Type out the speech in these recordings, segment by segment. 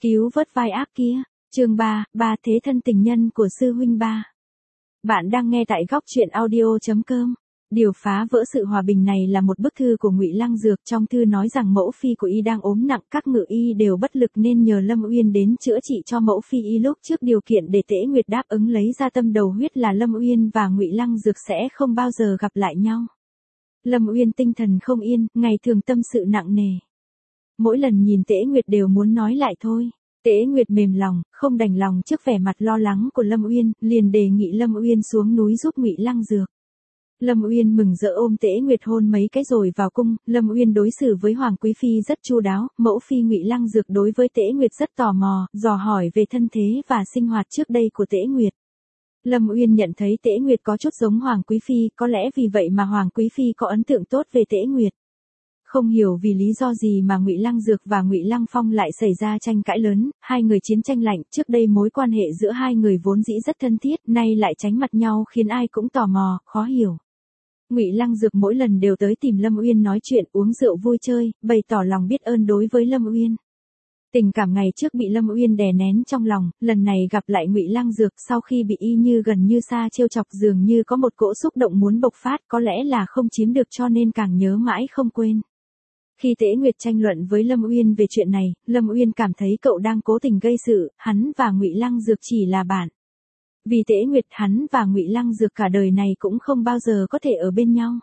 Cứu vớt vai ác kia. Chương 3, ba thế thân tình nhân của sư huynh ba. Bạn đang nghe tại góc truyện audio.com. Điều phá vỡ sự hòa bình này là một bức thư của Ngụy Lăng Dược, trong thư nói rằng mẫu phi của y đang ốm nặng, các ngự y đều bất lực nên nhờ Lâm Uyên đến chữa trị cho mẫu phi y. Lúc trước điều kiện để Tế Nguyệt đáp ứng lấy ra tâm đầu huyết là Lâm Uyên và Ngụy Lăng Dược sẽ không bao giờ gặp lại nhau. Lâm Uyên tinh thần không yên, ngày thường tâm sự nặng nề. Mỗi lần nhìn Tế Nguyệt đều muốn nói lại thôi. Tế Nguyệt mềm lòng, không đành lòng trước vẻ mặt lo lắng của Lâm Uyên, liền đề nghị Lâm Uyên xuống núi giúp Ngụy Lăng Dược. Lâm Uyên mừng rỡ ôm Tế Nguyệt hôn mấy cái rồi vào cung. Lâm Uyên đối xử với Hoàng Quý Phi rất chu đáo, mẫu phi Ngụy Lăng Dược đối với Tế Nguyệt rất tò mò, dò hỏi về thân thế và sinh hoạt trước đây của Tế Nguyệt. Lâm Uyên nhận thấy Tế Nguyệt có chút giống Hoàng Quý Phi, có lẽ vì vậy mà Hoàng Quý Phi có ấn tượng tốt về Tế Nguyệt. Không hiểu vì lý do gì mà Ngụy Lăng Dược và Ngụy Lăng Phong lại xảy ra tranh cãi lớn, hai người chiến tranh lạnh, trước đây mối quan hệ giữa hai người vốn dĩ rất thân thiết, nay lại tránh mặt nhau khiến ai cũng tò mò, khó hiểu. Ngụy Lăng Dược mỗi lần đều tới tìm Lâm Uyên nói chuyện, uống rượu vui chơi, bày tỏ lòng biết ơn đối với Lâm Uyên. Tình cảm ngày trước bị Lâm Uyên đè nén trong lòng, lần này gặp lại Ngụy Lăng Dược sau khi bị y như gần như xa trêu chọc dường như có một cỗ xúc động muốn bộc phát, có lẽ là không chiếm được cho nên càng nhớ mãi không quên. Khi Tế Nguyệt tranh luận với Lâm Uyên về chuyện này, Lâm Uyên cảm thấy cậu đang cố tình gây sự, hắn và Ngụy Lăng Dược chỉ là bạn. Vì Tế Nguyệt, hắn và Ngụy Lăng Dược cả đời này cũng không bao giờ có thể ở bên nhau.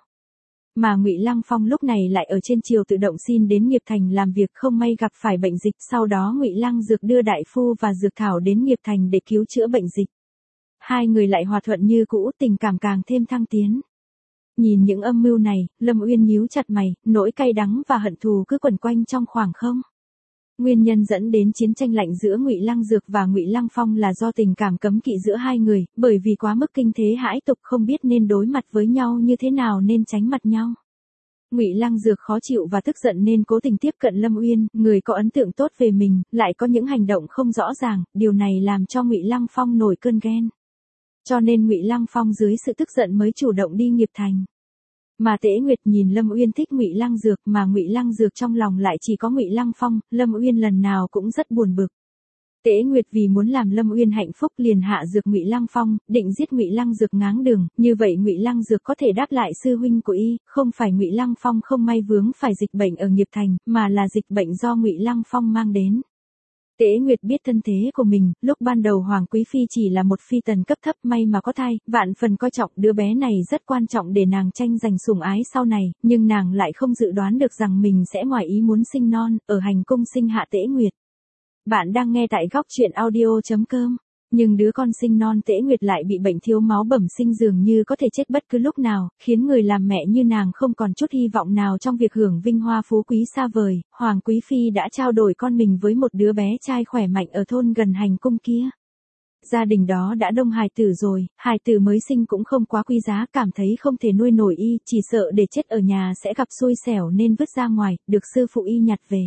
Mà Ngụy Lăng Phong lúc này lại ở trên triều tự động xin đến Nghiệp Thành làm việc, không may gặp phải bệnh dịch, sau đó Ngụy Lăng Dược đưa đại phu và dược thảo đến Nghiệp Thành để cứu chữa bệnh dịch. Hai người lại hòa thuận như cũ, tình cảm càng thêm thăng tiến. Nhìn những âm mưu này, Lâm Uyên nhíu chặt mày, nỗi cay đắng và hận thù cứ quẩn quanh trong khoảng không. Nguyên nhân dẫn đến chiến tranh lạnh giữa Ngụy Lăng Dược và Ngụy Lăng Phong là do tình cảm cấm kỵ giữa hai người, bởi vì quá mức kinh thế hãi tục, không biết nên đối mặt với nhau như thế nào nên tránh mặt nhau. Ngụy Lăng Dược khó chịu và tức giận nên cố tình tiếp cận Lâm Uyên, người có ấn tượng tốt về mình, lại có những hành động không rõ ràng, điều này làm cho Ngụy Lăng Phong nổi cơn ghen. Cho nên Ngụy Lăng Phong dưới sự tức giận mới chủ động đi Nghiệp Thành. Mà Tế Nguyệt nhìn Lâm Uyên thích Ngụy Lăng Dược, mà Ngụy Lăng Dược trong lòng lại chỉ có Ngụy Lăng Phong, Lâm Uyên lần nào cũng rất buồn bực. Tế Nguyệt vì muốn làm Lâm Uyên hạnh phúc liền hạ dược Ngụy Lăng Phong, định giết Ngụy Lăng Dược ngáng đường, như vậy Ngụy Lăng Dược có thể đáp lại sư huynh của y, không phải Ngụy Lăng Phong không may vướng phải dịch bệnh ở Nghiệp Thành, mà là dịch bệnh do Ngụy Lăng Phong mang đến. Tế Nguyệt biết thân thế của mình, lúc ban đầu Hoàng Quý Phi chỉ là một phi tần cấp thấp, may mà có thai, vạn phần coi trọng đứa bé này rất quan trọng để nàng tranh giành sủng ái sau này, nhưng nàng lại không dự đoán được rằng mình sẽ ngoài ý muốn sinh non, ở hành cung sinh hạ Tế Nguyệt. Bạn đang nghe tại góc truyện audio.com. Nhưng đứa con sinh non Tế Nguyệt lại bị bệnh thiếu máu bẩm sinh dường như có thể chết bất cứ lúc nào, khiến người làm mẹ như nàng không còn chút hy vọng nào trong việc hưởng vinh hoa phú quý xa vời. Hoàng Quý Phi đã trao đổi con mình với một đứa bé trai khỏe mạnh ở thôn gần hành cung kia. Gia đình đó đã đông hài tử rồi, hài tử mới sinh cũng không quá quý giá, cảm thấy không thể nuôi nổi y, chỉ sợ để chết ở nhà sẽ gặp xui xẻo nên vứt ra ngoài, được sư phụ y nhặt về.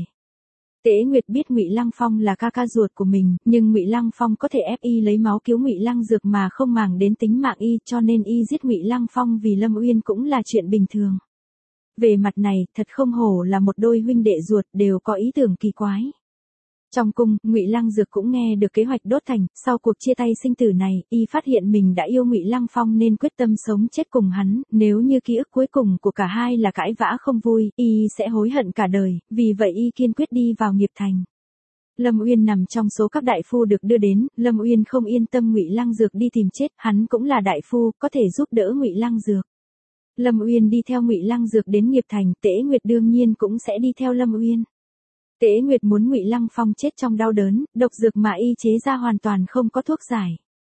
Tế Nguyệt biết Ngụy Lăng Phong là ca ca ruột của mình, nhưng Ngụy Lăng Phong có thể ép y lấy máu cứu Ngụy Lăng Dược mà không màng đến tính mạng y, cho nên y giết Ngụy Lăng Phong vì Lâm Uyên cũng là chuyện bình thường. Về mặt này, thật không hổ là một đôi huynh đệ ruột, đều có ý tưởng kỳ quái. Trong cung, Ngụy Lăng Dược cũng nghe được kế hoạch đốt thành, sau cuộc chia tay sinh tử này, y phát hiện mình đã yêu Ngụy Lăng Phong nên quyết tâm sống chết cùng hắn, nếu như ký ức cuối cùng của cả hai là cãi vã không vui, y sẽ hối hận cả đời, vì vậy y kiên quyết đi vào Nghiệp Thành. Lâm Uyên nằm trong số các đại phu được đưa đến, Lâm Uyên không yên tâm Ngụy Lăng Dược đi tìm chết, hắn cũng là đại phu, có thể giúp đỡ Ngụy Lăng Dược. Lâm Uyên đi theo Ngụy Lăng Dược đến Nghiệp Thành, Tế Nguyệt đương nhiên cũng sẽ đi theo Lâm Uyên. Tế Nguyệt muốn Ngụy Lăng Phong chết trong đau đớn, độc dược mà y chế ra hoàn toàn không có thuốc giải.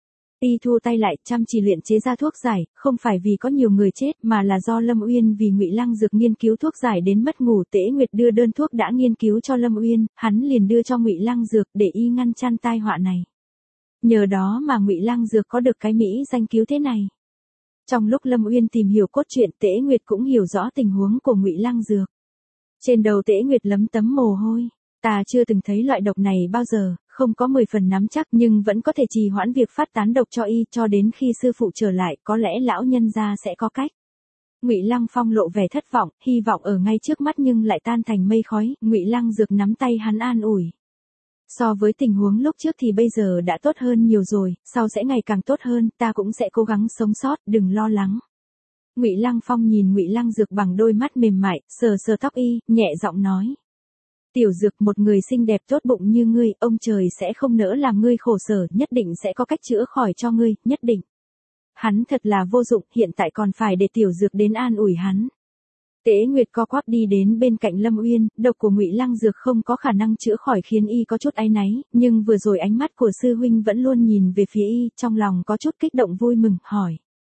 Y thu tay lại, chăm chỉ luyện chế ra thuốc giải, không phải vì có nhiều người chết mà là do Lâm Uyên vì Ngụy Lăng Dược nghiên cứu thuốc giải đến mất ngủ. Tế Nguyệt đưa đơn thuốc đã nghiên cứu cho Lâm Uyên, hắn liền đưa cho Ngụy Lăng Dược để y ngăn chặn tai họa này. Nhờ đó mà Ngụy Lăng Dược có được cái mỹ danh cứu thế này. Trong lúc Lâm Uyên tìm hiểu cốt truyện, Tế Nguyệt cũng hiểu rõ tình huống của Ngụy Lăng Dược. Trên đầu Tế Nguyệt lấm tấm mồ hôi. Ta chưa từng thấy loại độc này bao giờ, không có 10 phần nắm chắc nhưng vẫn có thể trì hoãn việc phát tán độc cho y, cho đến khi sư phụ trở lại, có lẽ lão nhân gia sẽ có cách. Ngụy Lăng Phong lộ vẻ thất vọng, hy vọng ở ngay trước mắt nhưng lại tan thành mây khói, Ngụy Lăng Dược nắm tay hắn an ủi. So với tình huống lúc trước thì bây giờ đã tốt hơn nhiều rồi, sau sẽ ngày càng tốt hơn, ta cũng sẽ cố gắng sống sót, đừng lo lắng. Ngụy Lăng Phong nhìn Ngụy Lăng Dược bằng đôi mắt mềm mại, sờ sờ tóc y, nhẹ giọng nói. Tiểu Dược, một người xinh đẹp tốt bụng như ngươi, ông trời sẽ không nỡ làm ngươi khổ sở, nhất định sẽ có cách chữa khỏi cho ngươi, nhất định. Hắn thật là vô dụng, hiện tại còn phải để Tiểu Dược đến an ủi hắn. Tế Nguyệt co quắp đi đến bên cạnh Lâm Uyên, độc của Ngụy Lăng Dược không có khả năng chữa khỏi khiến y có chút áy náy, nhưng vừa rồi ánh mắt của sư huynh vẫn luôn nhìn về phía y, trong lòng có chút kích động vui mừng, hỏi.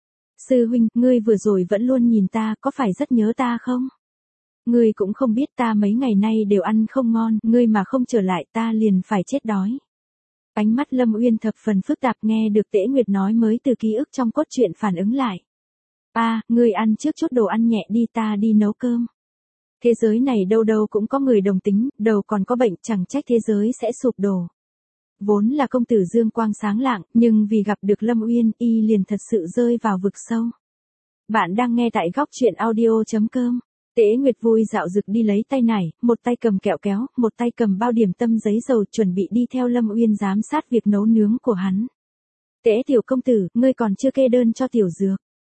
Sư huynh, ngươi vừa rồi vẫn luôn nhìn ta, có phải rất nhớ ta không? Ngươi cũng không biết ta mấy ngày nay đều ăn không ngon, ngươi mà không trở lại ta liền phải chết đói. Ánh mắt Lâm Uyên thập phần phức tạp, nghe được Tế Nguyệt nói mới từ ký ức trong cốt truyện phản ứng lại. Ngươi ăn trước chút đồ ăn nhẹ đi, ta đi nấu cơm. Thế giới này đâu đâu cũng có người đồng tính, đầu còn có bệnh, chẳng trách thế giới sẽ sụp đổ. Vốn là công tử dương quang sáng lạng, nhưng vì gặp được Lâm Uyên, y liền thật sự rơi vào vực sâu. Bạn đang nghe tại góc truyện audio.com. Tế Nguyệt vui dạo dực đi lấy tay nải, một tay cầm kẹo kéo, một tay cầm bao điểm tâm giấy dầu, chuẩn bị đi theo Lâm Uyên giám sát việc nấu nướng của hắn. Tế tiểu công tử, ngươi còn chưa kê đơn cho Tiểu Dược.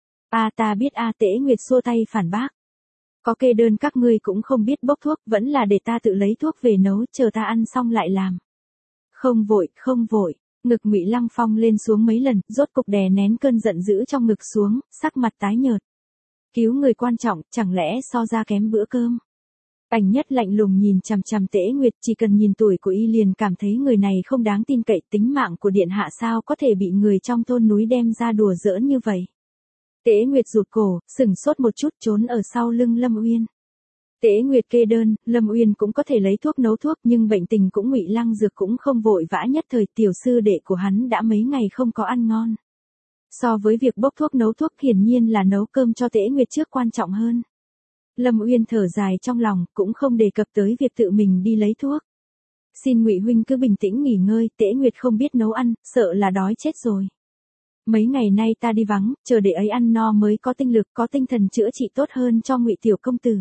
Ta biết. Tế Nguyệt xua tay phản bác. Có kê đơn các ngươi cũng không biết bốc thuốc, vẫn là để ta tự lấy thuốc về nấu, chờ ta ăn xong lại làm. Không vội. Ngực Ngụy Lăng Phong lên xuống mấy lần, rốt cục đè nén cơn giận dữ trong ngực xuống, sắc mặt tái nhợt. Cứu người quan trọng, chẳng lẽ so ra kém bữa cơm? Ảnh Nhất lạnh lùng nhìn chằm chằm Tế Nguyệt, chỉ cần nhìn tuổi của y liền cảm thấy người này không đáng tin cậy, tính mạng của điện hạ sao có thể bị người trong thôn núi đem ra đùa giỡn như vậy. Tế Nguyệt rụt cổ, sững sốt một chút, trốn ở sau lưng Lâm Uyên. Tế Nguyệt kê đơn, Lâm Uyên cũng có thể lấy thuốc nấu thuốc, nhưng bệnh tình cũng Ngụy Lăng Dược cũng không vội vã, nhất thời tiểu sư đệ của hắn đã mấy ngày không có ăn ngon. So với việc bốc thuốc nấu thuốc, hiển nhiên là nấu cơm cho Tế Nguyệt trước quan trọng hơn. Lâm Uyên thở dài trong lòng, cũng không đề cập tới việc tự mình đi lấy thuốc. Xin Ngụy huynh cứ bình tĩnh nghỉ ngơi, Tế Nguyệt không biết nấu ăn, sợ là đói chết rồi. Mấy ngày nay ta đi vắng, chờ để ấy ăn no mới có tinh lực, có tinh thần chữa trị tốt hơn cho Ngụy tiểu công tử.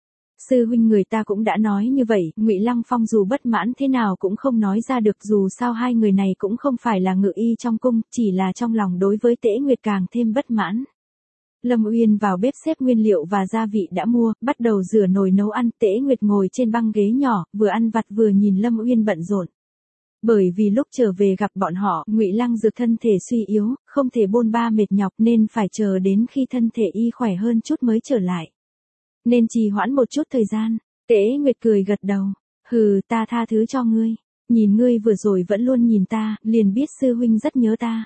Sư huynh, người ta cũng đã nói như vậy, Ngụy Lăng Phong dù bất mãn thế nào cũng không nói ra được, dù sao hai người này cũng không phải là ngự y trong cung, chỉ là trong lòng đối với Tế Nguyệt càng thêm bất mãn. Lâm Uyên vào bếp xếp nguyên liệu và gia vị đã mua, bắt đầu rửa nồi nấu ăn. Tế Nguyệt ngồi trên băng ghế nhỏ, vừa ăn vặt vừa nhìn Lâm Uyên bận rộn. Bởi vì lúc trở về gặp bọn họ, Ngụy Lăng Dược thân thể suy yếu, không thể bôn ba mệt nhọc nên phải chờ đến khi thân thể y khỏe hơn chút mới trở lại. Nên trì hoãn một chút thời gian. Tế Nguyệt cười gật đầu. Ta tha thứ cho ngươi. Nhìn ngươi vừa rồi vẫn luôn nhìn ta, liền biết sư huynh rất nhớ ta.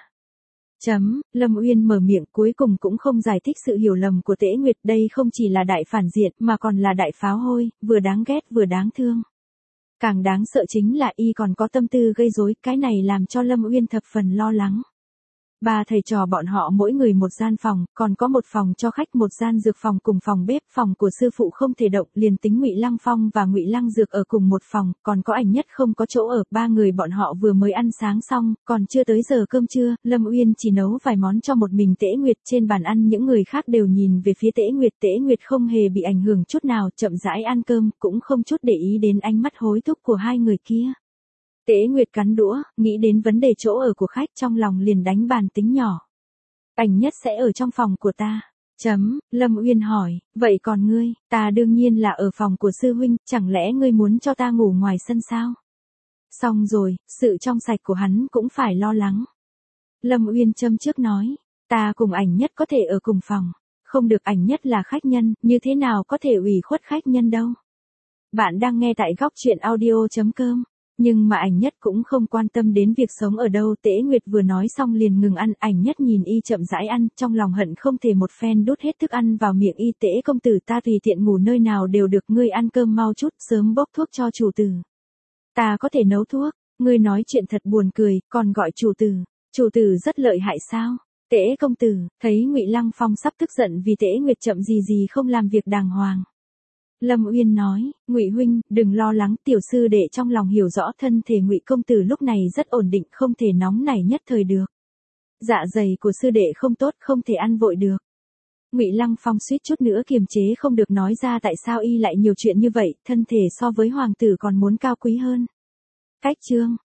Lâm Uyên mở miệng, cuối cùng cũng không giải thích sự hiểu lầm của Tế Nguyệt, đây không chỉ là đại phản diện mà còn là đại pháo hôi, vừa đáng ghét vừa đáng thương. Càng đáng sợ chính là y còn có tâm tư gây rối, cái này làm cho Lâm Uyên thập phần lo lắng. Ba thầy trò bọn họ mỗi người một gian phòng, còn có một phòng cho khách, một gian dược phòng cùng phòng bếp, phòng của sư phụ không thể động, liền tính Ngụy Lăng Phong và Ngụy Lăng Dược ở cùng một phòng, còn có Ảnh Nhất không có chỗ ở, ba người bọn họ vừa mới ăn sáng xong, còn chưa tới giờ cơm trưa, Lâm Uyên chỉ nấu vài món cho một mình Tế Nguyệt, trên bàn ăn những người khác đều nhìn về phía Tế Nguyệt không hề bị ảnh hưởng chút nào, chậm rãi ăn cơm, cũng không chút để ý đến ánh mắt hối thúc của hai người kia. Tế Nguyệt cắn đũa, nghĩ đến vấn đề chỗ ở của khách, trong lòng liền đánh bàn tính nhỏ. Ảnh Nhất sẽ ở trong phòng của ta. Lâm Uyên hỏi, vậy còn ngươi? Ta đương nhiên là ở phòng của sư huynh, chẳng lẽ ngươi muốn cho ta ngủ ngoài sân sao? Xong rồi, sự trong sạch của hắn cũng phải lo lắng. Lâm Uyên châm trước nói, ta cùng Ảnh Nhất có thể ở cùng phòng. Không được, Ảnh Nhất là khách nhân, như thế nào có thể ủy khuất khách nhân đâu. Bạn đang nghe tại góc truyện audio.com. Nhưng mà Ảnh Nhất cũng không quan tâm đến việc sống ở đâu. Tế Nguyệt vừa nói xong liền ngừng ăn, Ảnh Nhất nhìn y chậm rãi ăn, trong lòng hận không thể một phen đút hết thức ăn vào miệng y. Tế công tử, ta tùy tiện ngủ nơi nào đều được, ngươi ăn cơm mau chút, sớm bốc thuốc cho chủ tử. Ta có thể nấu thuốc, ngươi nói chuyện thật buồn cười, còn gọi chủ tử rất lợi hại sao? Tế công tử, thấy Ngụy Lăng Phong sắp tức giận vì Tế Nguyệt chậm gì không làm việc đàng hoàng. Lâm Uyên nói, Ngụy huynh, đừng lo lắng, tiểu sư đệ trong lòng hiểu rõ thân thể Ngụy công tử lúc này rất ổn định, không thể nóng nảy nhất thời được. Dạ dày của sư đệ không tốt, không thể ăn vội được. Ngụy Lăng Phong suýt chút nữa kiềm chế không được nói ra tại sao y lại nhiều chuyện như vậy, thân thể so với hoàng tử còn muốn cao quý hơn. Cách chương